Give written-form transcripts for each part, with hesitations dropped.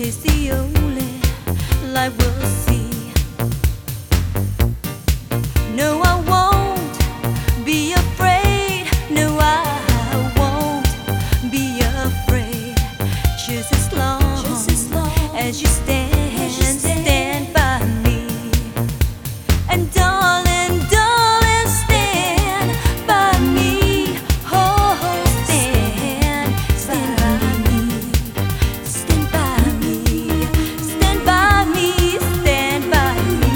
is the only life we'll see. No, I won't be afraid. No, I won't be afraid. Just as long as you stand by me. And darling, darling, stand by me. Oh, stand by me. Stand by me. Stand by me. Stand by me.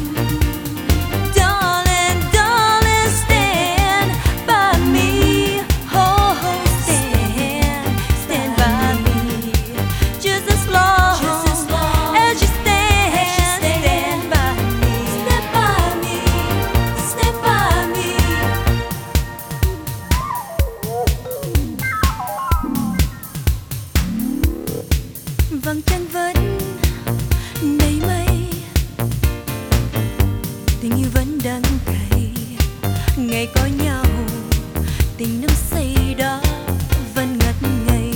Darling, darling, stand by me. Oh, stand by me. Just as long as you stand by me. Stand by me. Stand by me. Vầng trăng vẫn đầy mây, tình yêu vẫn đắng cay. Ngày có nhau, tình năm say đó vẫn ngất ngây.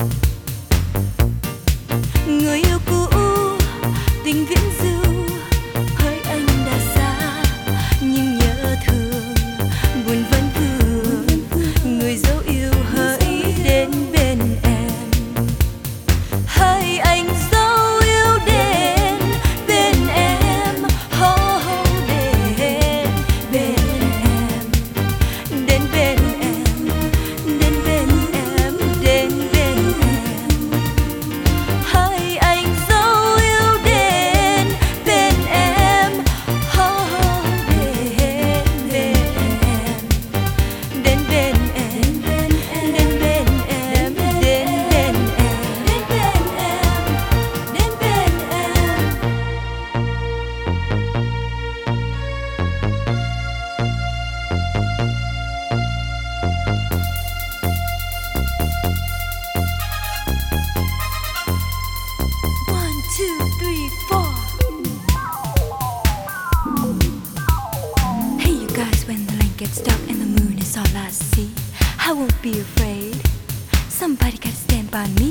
Người yêu cũ, tình viễn du, hỡi anh đã xa nhưng nhớ thương, buồn vẫn vương. Người dấu yêu hỡi đến bên em. Hỡi anh dấu yêu đến bên em. Oh, đến bên em. Đến bên em. Đến bên em. Đến bên em. Hỡi anh dấu yêu đến bên em. Oh, đến bên em. Đến bên em. Đến bên em. Đến bên em. Đến bên em. Đến bên em. 1, 2, 3, 4. Hey, you guys, when the line gets dark and the moon is all I see, I won't be afraid. Somebody gotta stand by me.